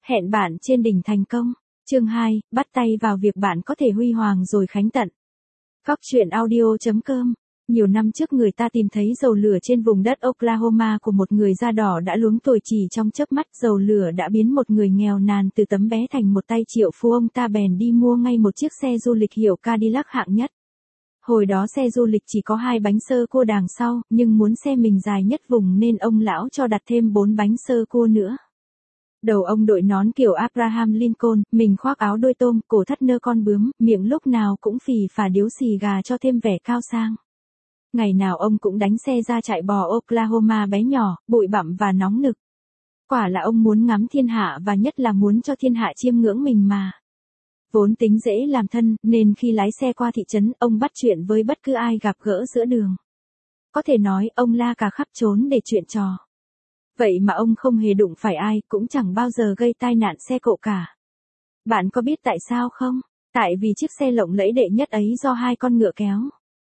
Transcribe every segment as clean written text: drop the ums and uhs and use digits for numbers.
Hẹn bạn trên đỉnh thành công. Chương 2, bắt tay vào việc bạn có thể huy hoàng rồi khánh tận. Cóc truyện audio.com. Nhiều năm trước người ta tìm thấy dầu lửa trên vùng đất Oklahoma của một người da đỏ đã luống tuổi, chỉ trong chớp mắt dầu lửa đã biến một người nghèo nàn từ tấm bé thành một tay triệu phú. Ông ta bèn đi mua ngay một chiếc xe du lịch hiệu Cadillac hạng nhất. Hồi đó xe du lịch chỉ có 2 bánh sơ cua đằng sau, nhưng muốn xe mình dài nhất vùng nên ông lão cho đặt thêm 4 bánh sơ cua nữa. Đầu ông đội nón kiểu Abraham Lincoln, mình khoác áo đôi tôm, cổ thắt nơ con bướm, miệng lúc nào cũng phì phà điếu xì gà cho thêm vẻ cao sang. Ngày nào ông cũng đánh xe ra trại bò Oklahoma bé nhỏ, bụi bặm và nóng nực. Quả là ông muốn ngắm thiên hạ và nhất là muốn cho thiên hạ chiêm ngưỡng mình mà. Vốn tính dễ làm thân, nên khi lái xe qua thị trấn, ông bắt chuyện với bất cứ ai gặp gỡ giữa đường. Có thể nói, ông la cả khắp trốn để chuyện trò. Vậy mà ông không hề đụng phải ai, cũng chẳng bao giờ gây tai nạn xe cộ cả. Bạn có biết tại sao không? Tại vì chiếc xe lộng lẫy đệ nhất ấy do 2 con ngựa kéo.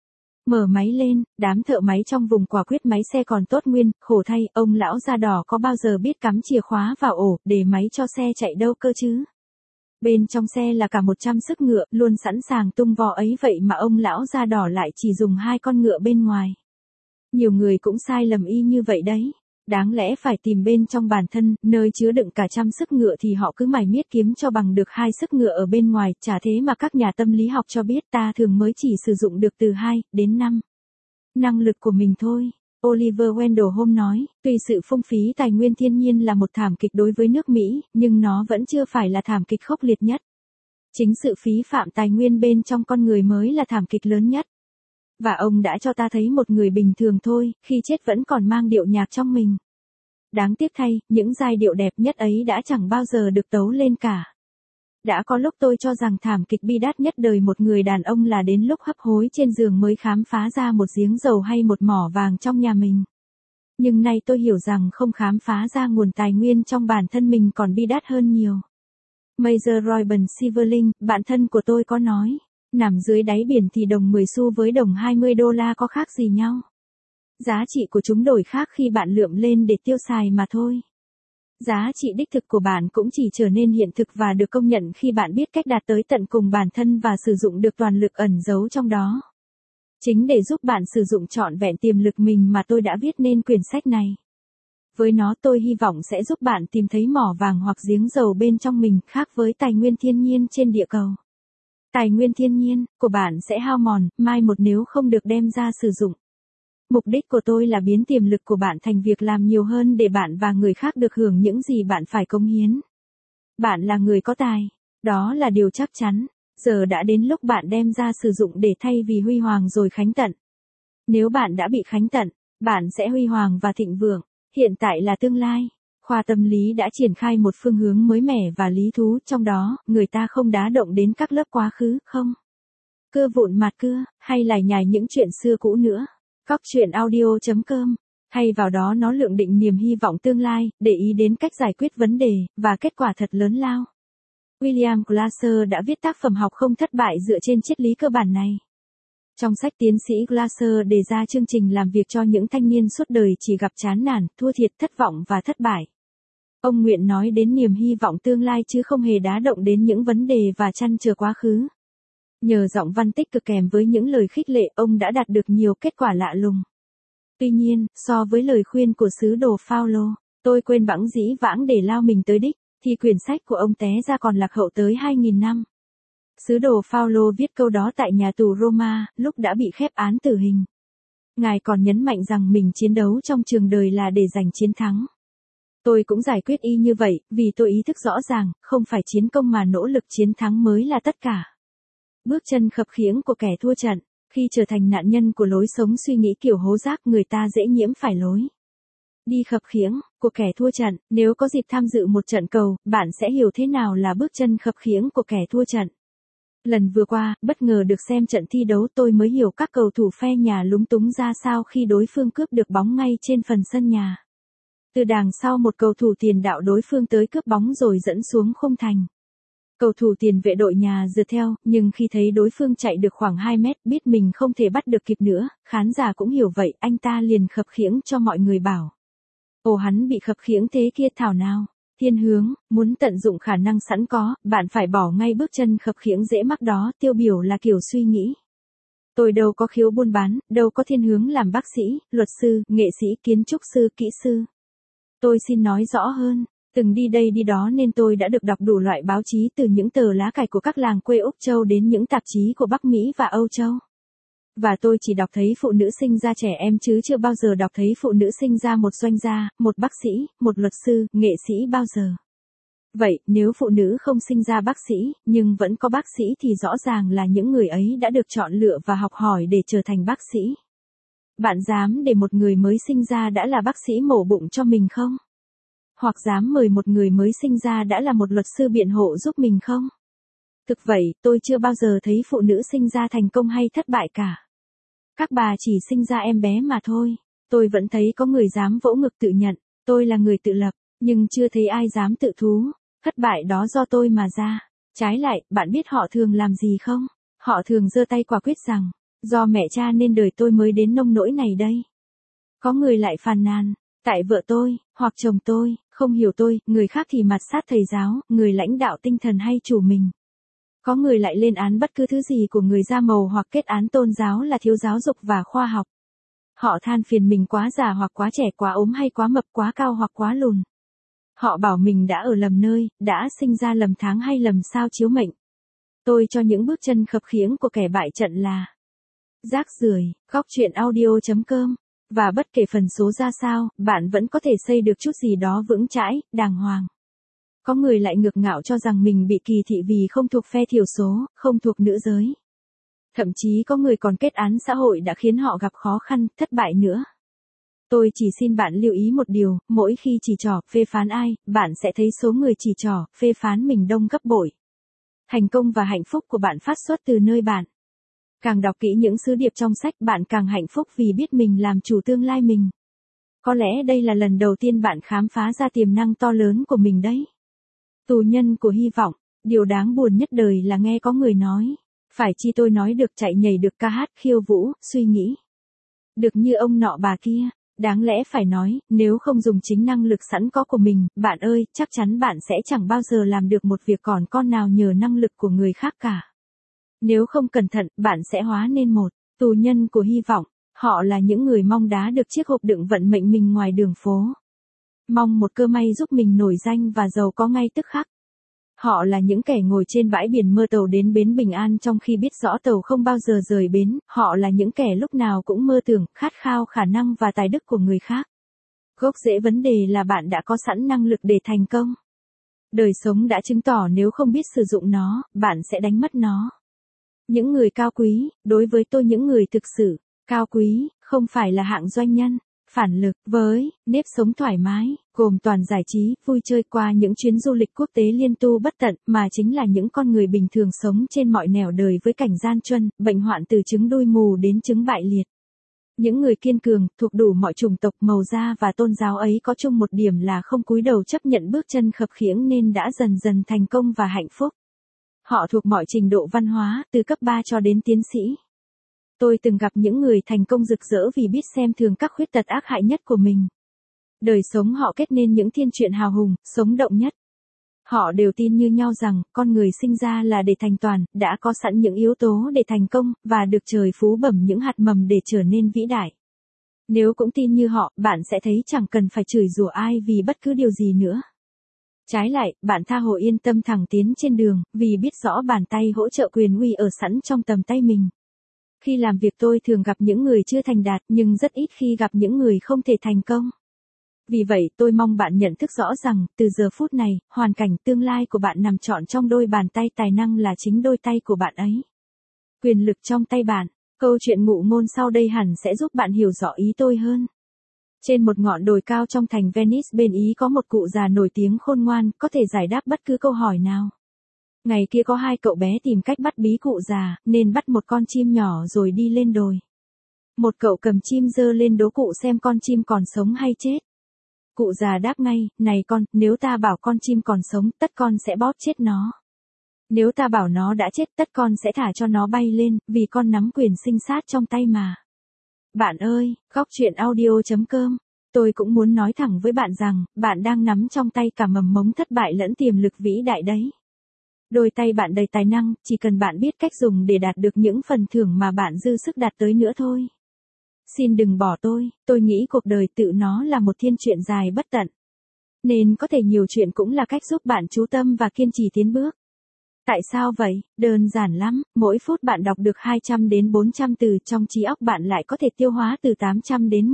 Mở máy lên, đám thợ máy trong vùng quả quyết máy xe còn tốt nguyên, khổ thay, ông lão da đỏ có bao giờ biết cắm chìa khóa vào ổ, để máy cho xe chạy đâu cơ chứ? Bên trong xe là cả 100 sức ngựa, luôn sẵn sàng tung vò ấy, vậy mà ông lão da đỏ lại chỉ dùng 2 con ngựa bên ngoài. Nhiều người cũng sai lầm y như vậy đấy. Đáng lẽ phải tìm bên trong bản thân, nơi chứa đựng cả trăm sức ngựa thì họ cứ mải miết kiếm cho bằng được 2 sức ngựa ở bên ngoài, chả thế mà các nhà tâm lý học cho biết ta thường mới chỉ sử dụng được từ 2 đến 5 năng lực của mình thôi. Oliver Wendell Holmes nói, tuy sự phung phí tài nguyên thiên nhiên là một thảm kịch đối với nước Mỹ, nhưng nó vẫn chưa phải là thảm kịch khốc liệt nhất. Chính sự phí phạm tài nguyên bên trong con người mới là thảm kịch lớn nhất. Và ông đã cho ta thấy một người bình thường thôi, khi chết vẫn còn mang điệu nhạc trong mình. Đáng tiếc thay, những giai điệu đẹp nhất ấy đã chẳng bao giờ được tấu lên cả. Đã có lúc tôi cho rằng thảm kịch bi đát nhất đời một người đàn ông là đến lúc hấp hối trên giường mới khám phá ra một giếng dầu hay một mỏ vàng trong nhà mình. Nhưng nay tôi hiểu rằng không khám phá ra nguồn tài nguyên trong bản thân mình còn bi đát hơn nhiều. Major Robin Silverling, bạn thân của tôi có nói, nằm dưới đáy biển thì đồng 10 xu với đồng 20 đô la có khác gì nhau. Giá trị của chúng đổi khác khi bạn lượm lên để tiêu xài mà thôi. Giá trị đích thực của bạn cũng chỉ trở nên hiện thực và được công nhận khi bạn biết cách đạt tới tận cùng bản thân và sử dụng được toàn lực ẩn giấu trong đó. Chính để giúp bạn sử dụng trọn vẹn tiềm lực mình mà tôi đã viết nên quyển sách này. Với nó tôi hy vọng sẽ giúp bạn tìm thấy mỏ vàng hoặc giếng dầu bên trong mình, khác với tài nguyên thiên nhiên trên địa cầu. Tài nguyên thiên nhiên của bạn sẽ hao mòn, mai một nếu không được đem ra sử dụng. Mục đích của tôi là biến tiềm lực của bạn thành việc làm nhiều hơn để bạn và người khác được hưởng những gì bạn phải cống hiến. Bạn là người có tài, đó là điều chắc chắn. Giờ đã đến lúc bạn đem ra sử dụng để thay vì huy hoàng rồi khánh tận. Nếu bạn đã bị khánh tận, bạn sẽ huy hoàng và thịnh vượng. Hiện tại là tương lai. Khoa tâm lý đã triển khai một phương hướng mới mẻ và lý thú, trong đó, người ta không đá động đến các lớp quá khứ, không cưa vụn mặt cưa, hay lải nhải những chuyện xưa cũ nữa. Cóc truyện audio.com. Hay vào đó nó lượng định niềm hy vọng tương lai, để ý đến cách giải quyết vấn đề, và kết quả thật lớn lao. William Glasser đã viết tác phẩm Học không thất bại dựa trên triết lý cơ bản này. Trong sách tiến sĩ Glasser đề ra chương trình làm việc cho những thanh niên suốt đời chỉ gặp chán nản, thua thiệt, thất vọng và thất bại. Ông nguyện nói đến niềm hy vọng tương lai chứ không hề đá động đến những vấn đề và trăn trở quá khứ. Nhờ giọng văn tích cực kèm với những lời khích lệ, ông đã đạt được nhiều kết quả lạ lùng. Tuy nhiên, so với lời khuyên của sứ đồ Phaolô, tôi quên bẵng dĩ vãng để lao mình tới đích, thì quyển sách của ông té ra còn lạc hậu tới 2.000 năm. Sứ đồ Phaolô viết câu đó tại nhà tù Roma, lúc đã bị khép án tử hình. Ngài còn nhấn mạnh rằng mình chiến đấu trong trường đời là để giành chiến thắng. Tôi cũng giải quyết y như vậy, vì tôi ý thức rõ ràng, không phải chiến công mà nỗ lực chiến thắng mới là tất cả. Bước chân khập khiễng của kẻ thua trận, khi trở thành nạn nhân của lối sống suy nghĩ kiểu hố rác, người ta dễ nhiễm phải lối đi khập khiễng của kẻ thua trận. Nếu có dịp tham dự một trận cầu, bạn sẽ hiểu thế nào là bước chân khập khiễng của kẻ thua trận. Lần vừa qua, bất ngờ được xem trận thi đấu, tôi mới hiểu các cầu thủ phe nhà lúng túng ra sao khi đối phương cướp được bóng ngay trên phần sân nhà. Từ đằng sau một cầu thủ tiền đạo đối phương tới cướp bóng rồi dẫn xuống khung thành. Cầu thủ tiền vệ đội nhà rượt theo, nhưng khi thấy đối phương chạy được khoảng 2 mét, biết mình không thể bắt được kịp nữa, khán giả cũng hiểu vậy, anh ta liền khập khiễng cho mọi người bảo. Ồ, hắn bị khập khiễng thế kia thảo nào. Thiên hướng, muốn tận dụng khả năng sẵn có, bạn phải bỏ ngay bước chân khập khiễng dễ mắc đó, tiêu biểu là kiểu suy nghĩ. Tôi đâu có khiếu buôn bán, đâu có thiên hướng làm bác sĩ, luật sư, nghệ sĩ, kiến trúc sư, kỹ sư. Tôi xin nói rõ hơn, từng đi đây đi đó nên tôi đã được đọc đủ loại báo chí từ những tờ lá cải của các làng quê Úc Châu đến những tạp chí của Bắc Mỹ và Âu Châu. Và tôi chỉ đọc thấy phụ nữ sinh ra trẻ em chứ chưa bao giờ đọc thấy phụ nữ sinh ra một doanh gia, một bác sĩ, một luật sư, nghệ sĩ bao giờ. Vậy, nếu phụ nữ không sinh ra bác sĩ, nhưng vẫn có bác sĩ thì rõ ràng là những người ấy đã được chọn lựa và học hỏi để trở thành bác sĩ. Bạn dám để một người mới sinh ra đã là bác sĩ mổ bụng cho mình không? Hoặc dám mời một người mới sinh ra đã là một luật sư biện hộ giúp mình không? Thực vậy, tôi chưa bao giờ thấy phụ nữ sinh ra thành công hay thất bại cả. Các bà chỉ sinh ra em bé mà thôi. Tôi vẫn thấy có người dám vỗ ngực tự nhận, tôi là người tự lập, nhưng chưa thấy ai dám tự thú. Thất bại đó do tôi mà ra. Trái lại, bạn biết họ thường làm gì không? Họ thường giơ tay quả quyết rằng, do mẹ cha nên đời tôi mới đến nông nỗi này đây. Có người lại phàn nàn, tại vợ tôi, hoặc chồng tôi, không hiểu tôi, người khác thì mặt sát thầy giáo, người lãnh đạo tinh thần hay chủ mình. Có người lại lên án bất cứ thứ gì của người da màu hoặc kết án tôn giáo là thiếu giáo dục và khoa học. Họ than phiền mình quá già hoặc quá trẻ, quá ốm hay quá mập, quá cao hoặc quá lùn. Họ bảo mình đã ở lầm nơi, đã sinh ra lầm tháng hay lầm sao chiếu mệnh. Tôi cho những bước chân khập khiễng của kẻ bại trận là rác rưởi. Góc truyện audio.com. Và bất kể phần số ra sao, bạn vẫn có thể xây được chút gì đó vững chãi, đàng hoàng. Có người lại ngược ngạo cho rằng mình bị kỳ thị vì không thuộc phe thiểu số, không thuộc nữ giới. Thậm chí có người còn kết án xã hội đã khiến họ gặp khó khăn, thất bại nữa. Tôi chỉ xin bạn lưu ý một điều, mỗi khi chỉ trỏ, phê phán ai, bạn sẽ thấy số người chỉ trỏ, phê phán mình đông gấp bội. Thành công và hạnh phúc của bạn phát xuất từ nơi bạn. Càng đọc kỹ những sứ điệp trong sách, bạn càng hạnh phúc vì biết mình làm chủ tương lai mình. Có lẽ đây là lần đầu tiên bạn khám phá ra tiềm năng to lớn của mình đấy. Tù nhân của hy vọng, điều đáng buồn nhất đời là nghe có người nói, phải chi tôi nói được, chạy nhảy được, ca hát, khiêu vũ, suy nghĩ được như ông nọ bà kia. Đáng lẽ phải nói, nếu không dùng chính năng lực sẵn có của mình, bạn ơi, chắc chắn bạn sẽ chẳng bao giờ làm được một việc còn con nào nhờ năng lực của người khác cả. Nếu không cẩn thận, bạn sẽ hóa nên một tù nhân của hy vọng. Họ là những người mong đá được chiếc hộp đựng vận mệnh mình ngoài đường phố. Mong một cơ may giúp mình nổi danh và giàu có ngay tức khắc. Họ là những kẻ ngồi trên bãi biển mơ tàu đến bến bình an trong khi biết rõ tàu không bao giờ rời bến. Họ là những kẻ lúc nào cũng mơ tưởng, khát khao khả năng và tài đức của người khác. Gốc rễ vấn đề là bạn đã có sẵn năng lực để thành công. Đời sống đã chứng tỏ nếu không biết sử dụng nó, bạn sẽ đánh mất nó. Những người cao quý, đối với tôi những người thực sự cao quý, không phải là hạng doanh nhân, phản lực, với nếp sống thoải mái, gồm toàn giải trí, vui chơi qua những chuyến du lịch quốc tế liên tu bất tận, mà chính là những con người bình thường sống trên mọi nẻo đời với cảnh gian truân, bệnh hoạn từ chứng đuôi mù đến chứng bại liệt. Những người kiên cường, thuộc đủ mọi chủng tộc, màu da và tôn giáo ấy có chung một điểm là không cúi đầu chấp nhận bước chân khập khiễng nên đã dần dần thành công và hạnh phúc. Họ thuộc mọi trình độ văn hóa, từ cấp 3 cho đến tiến sĩ. Tôi từng gặp những người thành công rực rỡ vì biết xem thường các khuyết tật ác hại nhất của mình. Đời sống họ kết nên những thiên truyện hào hùng, sống động nhất. Họ đều tin như nhau rằng, con người sinh ra là để thành toàn, đã có sẵn những yếu tố để thành công, và được trời phú bẩm những hạt mầm để trở nên vĩ đại. Nếu cũng tin như họ, bạn sẽ thấy chẳng cần phải chửi rủa ai vì bất cứ điều gì nữa. Trái lại, bạn tha hồ yên tâm thẳng tiến trên đường, vì biết rõ bàn tay hỗ trợ quyền uy ở sẵn trong tầm tay mình. Khi làm việc tôi thường gặp những người chưa thành đạt nhưng rất ít khi gặp những người không thể thành công. Vì vậy tôi mong bạn nhận thức rõ rằng, từ giờ phút này, hoàn cảnh tương lai của bạn nằm trọn trong đôi bàn tay, tài năng là chính đôi tay của bạn ấy. Quyền lực trong tay bạn. Câu chuyện ngụ ngôn sau đây hẳn sẽ giúp bạn hiểu rõ ý tôi hơn. Trên một ngọn đồi cao trong thành Venice bên Ý có một cụ già nổi tiếng khôn ngoan, có thể giải đáp bất cứ câu hỏi nào. Ngày kia có hai cậu bé tìm cách bắt bí cụ già, nên bắt một con chim nhỏ rồi đi lên đồi. Một cậu cầm chim giơ lên đố cụ xem con chim còn sống hay chết. Cụ già đáp ngay, này con, nếu ta bảo con chim còn sống, tất con sẽ bóp chết nó. Nếu ta bảo nó đã chết, tất con sẽ thả cho nó bay lên, vì con nắm quyền sinh sát trong tay mà. Bạn ơi, góc truyện audio.com Tôi cũng muốn nói thẳng với bạn rằng, bạn đang nắm trong tay cả mầm mống thất bại lẫn tiềm lực vĩ đại đấy. Đôi tay bạn đầy tài năng, chỉ cần bạn biết cách dùng để đạt được những phần thưởng mà bạn dư sức đạt tới nữa thôi. Xin đừng bỏ tôi nghĩ cuộc đời tự nó là một thiên truyện dài bất tận. Nên có thể nhiều chuyện cũng là cách giúp bạn chú tâm và kiên trì tiến bước. Tại sao vậy? Đơn giản lắm, mỗi phút bạn đọc được 200 đến 400 từ, trong trí óc bạn lại có thể tiêu hóa từ 800 đến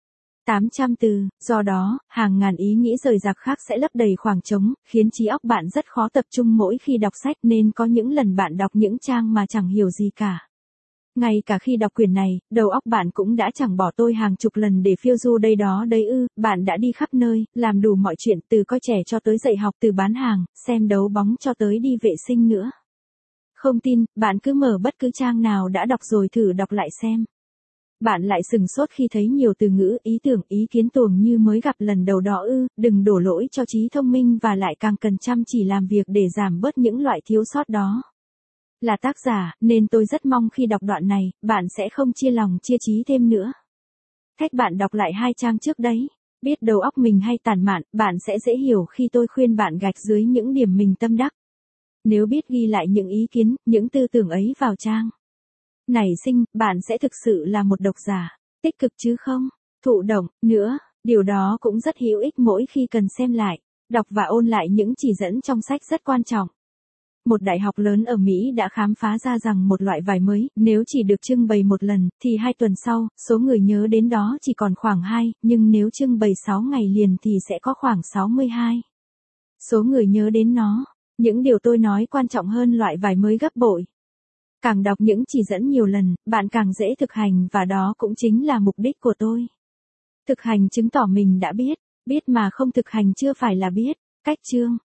800 từ, do đó, hàng ngàn ý nghĩ rời rạc khác sẽ lấp đầy khoảng trống, khiến trí óc bạn rất khó tập trung mỗi khi đọc sách, nên có những lần bạn đọc những trang mà chẳng hiểu gì cả. Ngay cả khi đọc quyển này, đầu óc bạn cũng đã chẳng bỏ tôi hàng chục lần để phiêu du đây đó đấy ư, bạn đã đi khắp nơi, làm đủ mọi chuyện, từ coi trẻ cho tới dạy học, từ bán hàng, xem đấu bóng cho tới đi vệ sinh nữa. Không tin, bạn cứ mở bất cứ trang nào đã đọc rồi thử đọc lại xem. Bạn lại sừng sốt khi thấy nhiều từ ngữ, ý tưởng, ý kiến tuồng như mới gặp lần đầu đó ư, đừng đổ lỗi cho trí thông minh và lại càng cần chăm chỉ làm việc để giảm bớt những loại thiếu sót đó. Là tác giả, nên tôi rất mong khi đọc đoạn này, bạn sẽ không chia lòng chia trí thêm nữa. Thách bạn đọc lại 2 trang trước đấy. Biết đầu óc mình hay tản mạn, bạn sẽ dễ hiểu khi tôi khuyên bạn gạch dưới những điểm mình tâm đắc. Nếu biết ghi lại những ý kiến, những tư tưởng ấy vào trang nảy sinh, bạn sẽ thực sự là một độc giả tích cực chứ không thụ động nữa. Điều đó cũng rất hữu ích mỗi khi cần xem lại, đọc và ôn lại những chỉ dẫn trong sách rất quan trọng. Một đại học lớn ở Mỹ đã khám phá ra rằng một loại vải mới, nếu chỉ được trưng bày một lần, thì 2 tuần sau, số người nhớ đến đó chỉ còn khoảng 2, nhưng nếu trưng bày 6 ngày liền thì sẽ có khoảng 62. Số người nhớ đến nó. Những điều tôi nói quan trọng hơn loại vải mới gấp bội. Càng đọc những chỉ dẫn nhiều lần, bạn càng dễ thực hành và đó cũng chính là mục đích của tôi. Thực hành chứng tỏ mình đã biết mà không thực hành chưa phải là biết. Cách chương